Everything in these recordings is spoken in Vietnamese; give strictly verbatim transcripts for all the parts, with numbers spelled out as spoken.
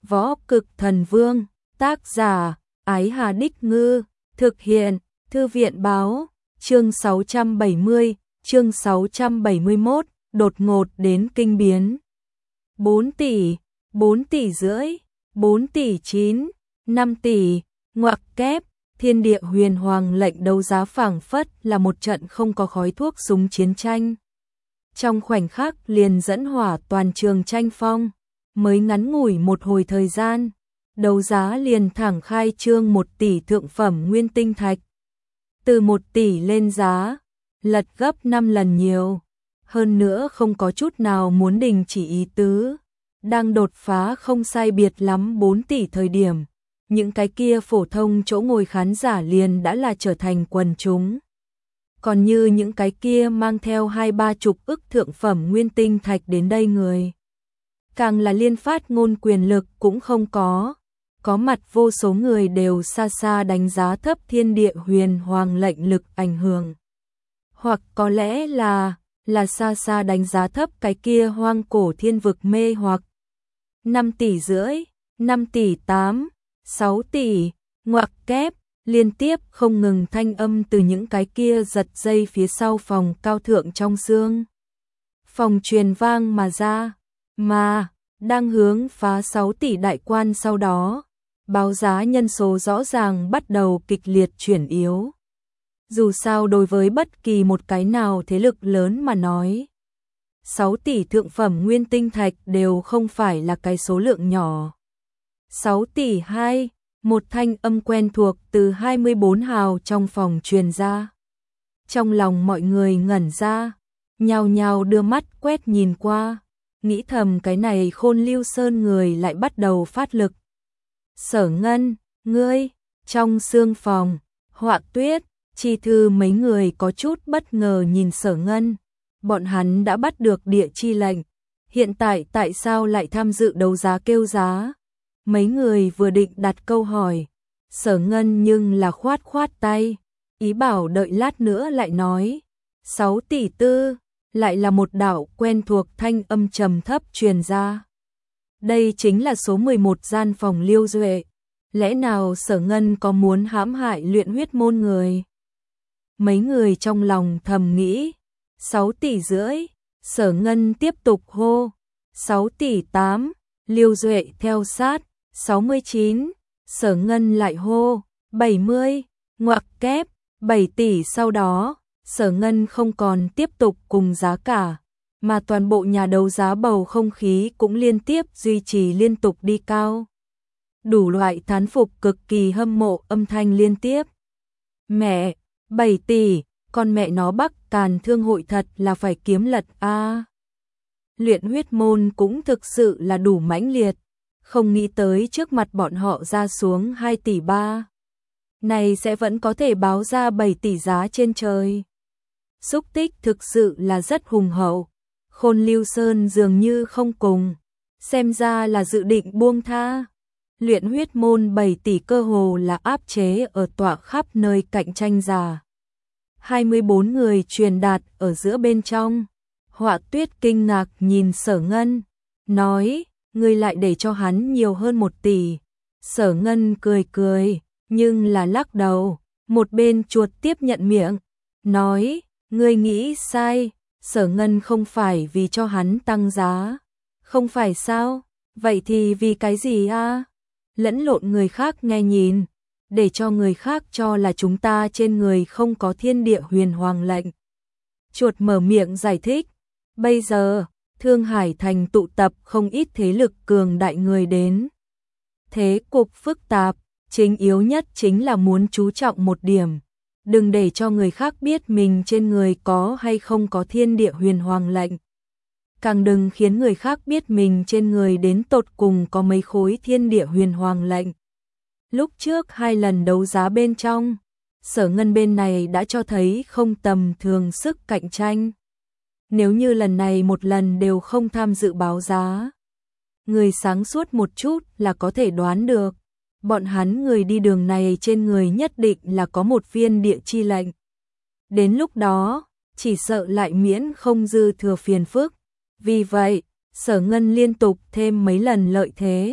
Võ Cực Thần Vương, tác giả, Ái Hà Đích Ngư, thực hiện, Thư viện Báo, chương sáu trăm bảy mươi, chương sáu trăm bảy mươi mốt, đột ngột đến kinh biến. bốn tỷ, bốn tỷ rưỡi, bốn tỷ chín, năm tỷ, ngoặc kép, thiên địa huyền hoàng lệnh đấu giá phảng phất là một trận không có khói thuốc súng chiến tranh. Trong khoảnh khắc liền dẫn hỏa toàn trường tranh phong, mới ngắn ngủi một hồi thời gian, đấu giá liền thẳng khai trương một tỷ thượng phẩm nguyên tinh thạch. Từ một tỷ lên giá, lật gấp năm lần nhiều, hơn nữa không có chút nào muốn đình chỉ ý tứ, đang đột phá không sai biệt lắm bốn tỷ thời điểm. Những cái kia phổ thông chỗ ngồi khán giả liền đã là trở thành quần chúng. Còn như những cái kia mang theo hai ba chục ức thượng phẩm nguyên tinh thạch đến đây người, càng là liên phát ngôn quyền lực cũng không có. Có mặt vô số người đều xa xa đánh giá thấp thiên địa huyền hoàng lệnh lực ảnh hưởng. Hoặc có lẽ là, là xa xa đánh giá thấp cái kia hoang cổ thiên vực mê hoặc. năm tỷ rưỡi, năm tỷ tám, sáu tỷ, ngoặc kép, liên tiếp không ngừng thanh âm từ những cái kia giật dây phía sau phòng cao thượng trong xương. Phòng truyền vang mà ra, mà, đang hướng phá sáu tỷ đại quan sau đó, báo giá nhân số rõ ràng bắt đầu kịch liệt chuyển yếu. Dù sao đối với bất kỳ một cái nào thế lực lớn mà nói, sáu tỷ thượng phẩm nguyên tinh thạch đều không phải là cái số lượng nhỏ. sáu tỷ hai, một thanh âm quen thuộc từ hai mươi bốn hào trong phòng truyền ra. Trong lòng mọi người ngẩn ra, nhao nhao đưa mắt quét nhìn qua, nghĩ thầm cái này Khôn Lưu Sơn người lại bắt đầu phát lực. Sở Ngân, ngươi, trong xương phòng, Họa Tuyết, Chi Thư mấy người có chút bất ngờ nhìn Sở Ngân. Bọn hắn đã bắt được địa chi lệnh, hiện tại tại sao lại tham dự đấu giá kêu giá? Mấy người vừa định đặt câu hỏi, Sở Ngân nhưng là khoát khoát tay, ý bảo đợi lát nữa lại nói. sáu tỷ tư, lại là một đạo quen thuộc thanh âm trầm thấp truyền ra. Đây chính là số mười một gian phòng Liêu Duệ. Lẽ nào Sở Ngân có muốn hãm hại luyện huyết môn người? Mấy người trong lòng thầm nghĩ. sáu tỷ rưỡi, Sở Ngân tiếp tục hô. sáu tỷ tám, Liêu Duệ theo sát. sáu mươi chín, Sở Ngân lại hô. bảy mươi, ngoặc kép, bảy tỷ sau đó, Sở Ngân không còn tiếp tục cùng giá cả, mà toàn bộ nhà đấu giá bầu không khí cũng liên tiếp duy trì liên tục đi cao. Đủ loại thán phục cực kỳ hâm mộ âm thanh liên tiếp. Mẹ, bảy tỷ, con mẹ nó Bắc Càn Thương hội thật là phải kiếm lật a. À. Luyện huyết môn cũng thực sự là đủ mãnh liệt, không nghĩ tới trước mặt bọn họ ra xuống hai tỷ ba. Này sẽ vẫn có thể báo ra bảy tỷ giá trên trời. Xúc tích thực sự là rất hùng hậu. Khôn Lưu Sơn dường như không cùng, xem ra là dự định buông tha. Luyện huyết môn bảy tỷ cơ hồ là áp chế ở tọa khắp nơi cạnh tranh giả. hai mươi bốn người truyền đạt ở giữa bên trong. Họa Tuyết kinh ngạc nhìn Sở Ngân, nói, ngươi lại để cho hắn nhiều hơn một tỷ. Sở Ngân cười cười, nhưng là lắc đầu, một bên chuột tiếp nhận miệng, nói, ngươi nghĩ sai, Sở Ngân không phải vì cho hắn tăng giá. Không phải sao, vậy thì vì cái gì a? À? Lẫn lộn người khác nghe nhìn, để cho người khác cho là chúng ta trên người không có thiên địa huyền hoàng lệnh. Chuột mở miệng giải thích, bây giờ, Thương Hải Thành tụ tập không ít thế lực cường đại người đến. Thế cục phức tạp, chính yếu nhất chính là muốn chú trọng một điểm. Đừng để cho người khác biết mình trên người có hay không có thiên địa huyền hoàng lệnh. Càng đừng khiến người khác biết mình trên người đến tột cùng có mấy khối thiên địa huyền hoàng lệnh. Lúc trước hai lần đấu giá bên trong, Sở Ngân bên này đã cho thấy không tầm thường sức cạnh tranh. Nếu như lần này một lần đều không tham dự báo giá, người sáng suốt một chút là có thể đoán được. Bọn hắn người đi đường này trên người nhất định là có một viên địa chi lệnh. Đến lúc đó, chỉ sợ lại miễn không dư thừa phiền phức. Vì vậy, Sở Ngân liên tục thêm mấy lần lợi thế,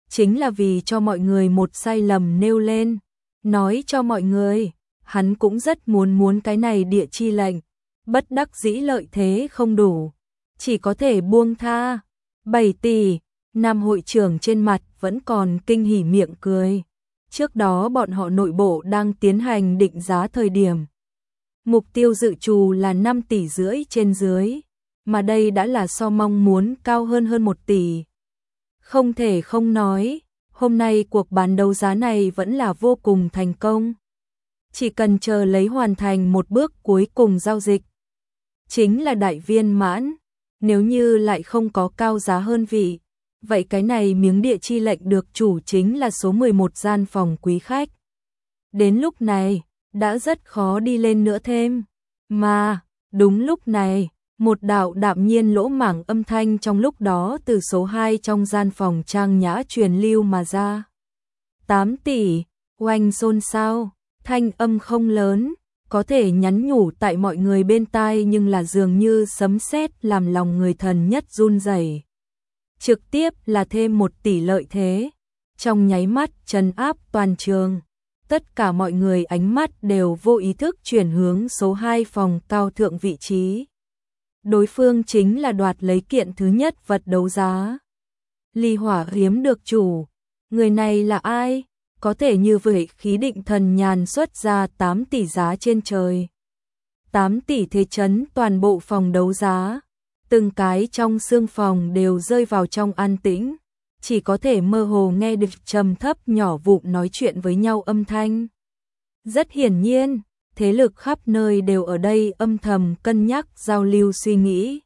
chính là vì cho mọi người một sai lầm nêu lên, nói cho mọi người, hắn cũng rất muốn muốn cái này địa chi lệnh, bất đắc dĩ lợi thế không đủ, chỉ có thể buông tha. bảy tỷ, Nam hội trưởng trên mặt vẫn còn kinh hỉ miệng cười. Trước đó bọn họ nội bộ đang tiến hành định giá thời điểm. Mục tiêu dự trù là năm tỷ rưỡi trên dưới, mà đây đã là so mong muốn cao hơn hơn một tỷ. Không thể không nói, hôm nay cuộc bán đấu giá này vẫn là vô cùng thành công. Chỉ cần chờ lấy hoàn thành một bước cuối cùng giao dịch, chính là đại viên mãn. Nếu như lại không có cao giá hơn vị, vậy cái này miếng địa chi lệnh được chủ chính là số mười một gian phòng quý khách. Đến lúc này, đã rất khó đi lên nữa thêm. Mà, đúng lúc này, một đạo đạm nhiên lỗ mảng âm thanh trong lúc đó từ số hai trong gian phòng trang nhã truyền lưu mà ra. tám tỷ, oanh xôn xao, thanh âm không lớn, có thể nhắn nhủ tại mọi người bên tai nhưng là dường như sấm sét làm lòng người thần nhất run rẩy. Trực tiếp là thêm một tỷ lợi thế, trong nháy mắt trấn áp toàn trường. Tất cả mọi người ánh mắt đều vô ý thức chuyển hướng số hai phòng cao thượng vị trí. Đối phương chính là đoạt lấy kiện thứ nhất vật đấu giá. Ly hỏa hiếm được chủ. Người này là ai? Có thể như vậy khí định thần nhàn xuất ra tám tỷ giá trên trời. tám tỷ thế chấn toàn bộ phòng đấu giá. Từng cái trong xương phòng đều rơi vào trong an tĩnh. Chỉ có thể mơ hồ nghe được trầm thấp nhỏ vụn nói chuyện với nhau âm thanh. Rất hiển nhiên, thế lực khắp nơi đều ở đây âm thầm cân nhắc giao lưu suy nghĩ.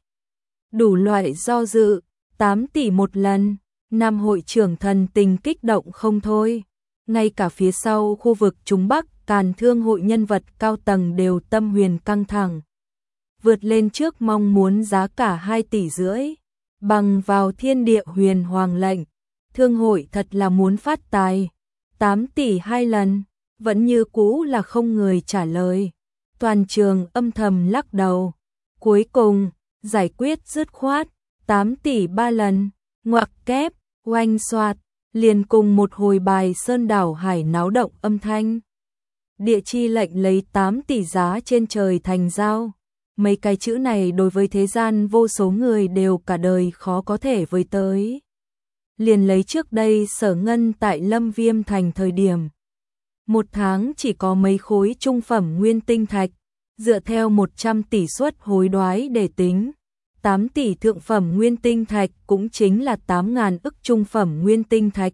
Đủ loại do dự, tám tỷ một lần, Nam hội trưởng thần tình kích động không thôi. Ngay cả phía sau khu vực Trung Bắc, Càn Thương hội nhân vật cao tầng đều tâm huyền căng thẳng. Vượt lên trước mong muốn giá cả hai tỷ rưỡi, bằng vào thiên địa huyền hoàng lệnh. Thương hội thật là muốn phát tài, tám tỷ hai lần, vẫn như cũ là không người trả lời. Toàn trường âm thầm lắc đầu. Cuối cùng, giải quyết dứt khoát, tám tỷ ba lần, ngoặc kép, oanh xoạt, liền cùng một hồi bài sơn đảo hải náo động âm thanh. Địa chi lệnh lấy tám tỷ giá trên trời thành giao. Mấy cái chữ này đối với thế gian vô số người đều cả đời khó có thể với tới. Liền lấy trước đây Sở Ngân tại Lâm Viêm thành thời điểm. Một tháng chỉ có mấy khối trung phẩm nguyên tinh thạch, dựa theo một trăm tỷ suất hối đoái để tính. tám tỷ thượng phẩm nguyên tinh thạch cũng chính là tám ngàn ức trung phẩm nguyên tinh thạch.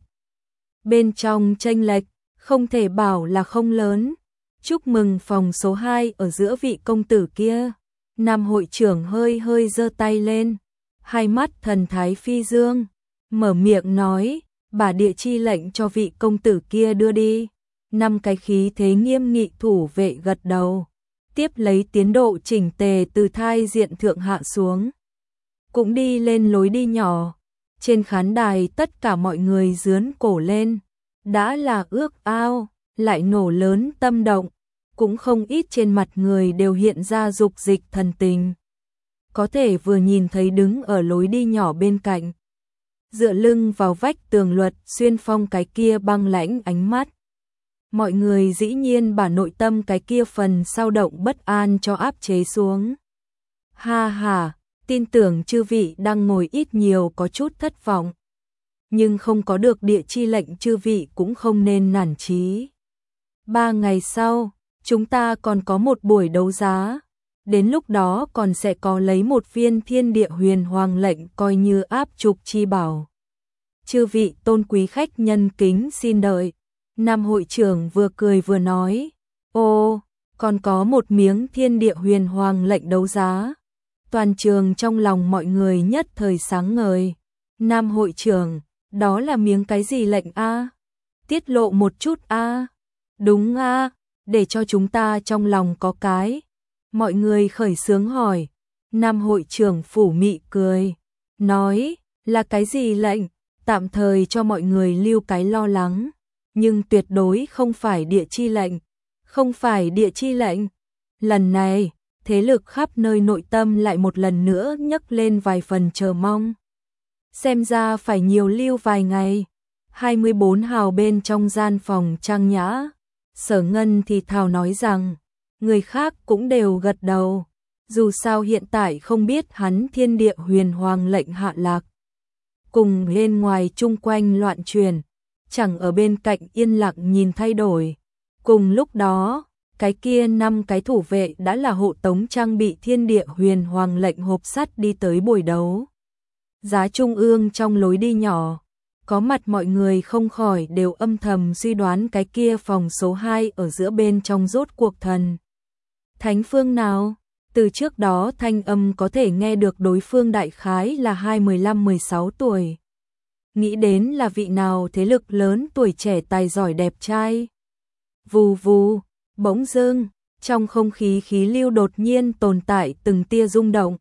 Bên trong chênh lệch, không thể bảo là không lớn. Chúc mừng phòng số hai ở giữa vị công tử kia. Nam hội trưởng hơi hơi giơ tay lên, hai mắt thần thái phi dương, mở miệng nói, bà địa chi lệnh cho vị công tử kia đưa đi. Năm cái khí thế nghiêm nghị thủ vệ gật đầu, tiếp lấy tiến độ chỉnh tề từ thai diện thượng hạ xuống. Cũng đi lên lối đi nhỏ, trên khán đài tất cả mọi người dướn cổ lên, đã là ước ao, lại nổ lớn tâm động. Cũng không ít trên mặt người đều hiện ra dục dịch thần tình. Có thể vừa nhìn thấy đứng ở lối đi nhỏ bên cạnh, dựa lưng vào vách tường Luật Xuyên Phong cái kia băng lãnh ánh mắt. Mọi người dĩ nhiên把nội tâm cái kia phần sao động bất an cho áp chế xuống. Ha ha, tin tưởng chư vị đang ngồi ít nhiều có chút thất vọng. Nhưng không có được địa chi lệnh chư vị cũng không nên nản chí. Ba ngày sau, chúng ta còn có một buổi đấu giá, đến lúc đó còn sẽ có lấy một viên thiên địa huyền hoàng lệnh coi như áp trục chi bảo. Chư vị tôn quý khách nhân kính xin đợi. Nam hội trưởng vừa cười vừa nói, ô, còn có một miếng thiên địa huyền hoàng lệnh đấu giá. Toàn trường trong lòng mọi người nhất thời sáng ngời. Nam hội trưởng, đó là miếng cái gì lệnh a? Tiết lộ một chút a? Đúng a? Để cho chúng ta trong lòng có cái. Mọi người khởi xướng hỏi. Nam hội trưởng phủ mị cười, nói, là cái gì lệnh? Tạm thời cho mọi người lưu cái lo lắng, nhưng tuyệt đối không phải địa chi lệnh. Không phải địa chi lệnh. Lần này, thế lực khắp nơi nội tâm lại một lần nữa nhấc lên vài phần chờ mong. Xem ra phải nhiều lưu vài ngày. hai mươi bốn hào bên trong gian phòng trang nhã. Sở Ngân thì thào nói rằng, người khác cũng đều gật đầu. Dù sao hiện tại không biết hắn thiên địa huyền hoàng lệnh hạ lạc. Cùng bên ngoài chung quanh loạn truyền, chẳng ở bên cạnh yên lặng nhìn thay đổi. Cùng lúc đó, cái kia năm cái thủ vệ đã là hộ tống trang bị thiên địa huyền hoàng lệnh hộp sắt đi tới buổi đấu. Giá trung ương trong lối đi nhỏ, có mặt mọi người không khỏi đều âm thầm suy đoán cái kia phòng số hai ở giữa bên trong rốt cuộc thần thánh phương nào. Từ trước đó thanh âm có thể nghe được đối phương đại khái là hai mười lăm mười sáu tuổi. Nghĩ đến là vị nào thế lực lớn tuổi trẻ tài giỏi đẹp trai. Vù vù, bỗng dưng, trong không khí khí lưu đột nhiên tồn tại từng tia rung động.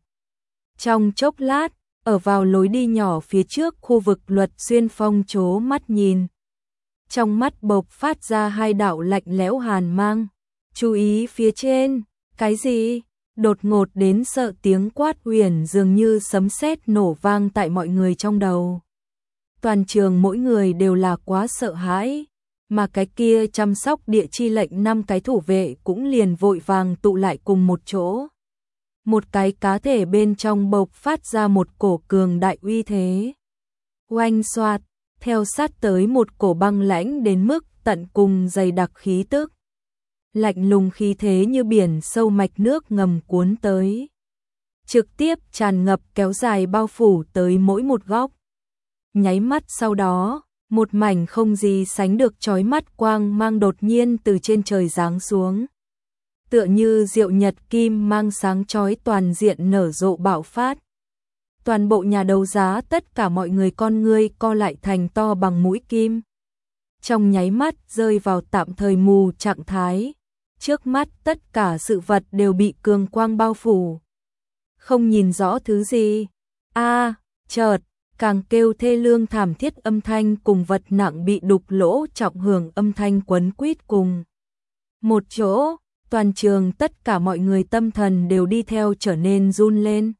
Trong chốc lát, ở vào lối đi nhỏ phía trước khu vực Luật Xuyên Phong chố mắt nhìn. Trong mắt bộc phát ra hai đạo lạnh lẽo hàn mang. Chú ý phía trên, cái gì? Đột ngột đến sợ tiếng quát huyền dường như sấm sét nổ vang tại mọi người trong đầu. Toàn trường mỗi người đều là quá sợ hãi, mà cái kia chăm sóc địa chi lệnh năm cái thủ vệ cũng liền vội vàng tụ lại cùng một chỗ. Một cái cá thể bên trong bộc phát ra một cổ cường đại uy thế. Oanh xoạt, theo sát tới một cổ băng lãnh đến mức tận cùng dày đặc khí tức. Lạnh lùng khí thế như biển sâu mạch nước ngầm cuốn tới. Trực tiếp tràn ngập kéo dài bao phủ tới mỗi một góc. Nháy mắt sau đó, một mảnh không gì sánh được chói mắt quang mang đột nhiên từ trên trời giáng xuống. Tựa như diệu nhật kim mang sáng chói toàn diện nở rộ bạo phát. Toàn bộ nhà đấu giá tất cả mọi người con ngươi co lại thành to bằng mũi kim. Trong nháy mắt rơi vào tạm thời mù trạng thái. Trước mắt tất cả sự vật đều bị cường quang bao phủ. Không nhìn rõ thứ gì. A, à, chợt, càng kêu thê lương thảm thiết âm thanh cùng vật nặng bị đục lỗ trọng hưởng âm thanh quấn quýt cùng. Một chỗ, toàn trường tất cả mọi người tâm thần đều đi theo trở nên run lên.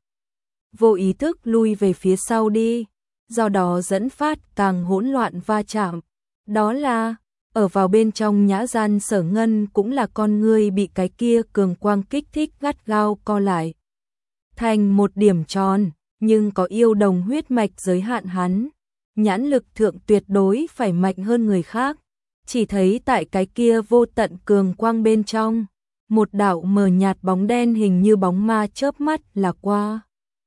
Vô ý thức lui về phía sau đi, do đó dẫn phát càng hỗn loạn va chạm. Đó là, ở vào bên trong nhã gian Sở Ngân cũng là con ngươi bị cái kia cường quang kích thích gắt gao co lại. Thành một điểm tròn, nhưng có yêu đồng huyết mạch giới hạn hắn. Nhãn lực thượng tuyệt đối phải mạnh hơn người khác. Chỉ thấy tại cái kia vô tận cường quang bên trong, một đạo mờ nhạt bóng đen hình như bóng ma chớp mắt là qua.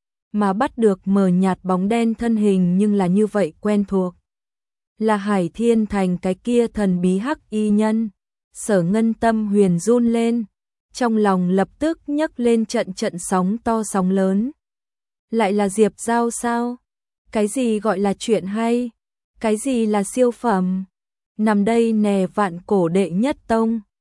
Mà bắt được mờ nhạt bóng đen thân hình nhưng là như vậy quen thuộc. Là Hải Thiên Thành cái kia thần bí hắc y nhân. Sở Ngân tâm huyền run lên, trong lòng lập tức nhấc lên trận trận sóng to sóng lớn. Lại là Diệp Giao sao? Cái gì gọi là chuyện hay? Cái gì là siêu phẩm? Nằm đây nè vạn cổ đệ nhất tông.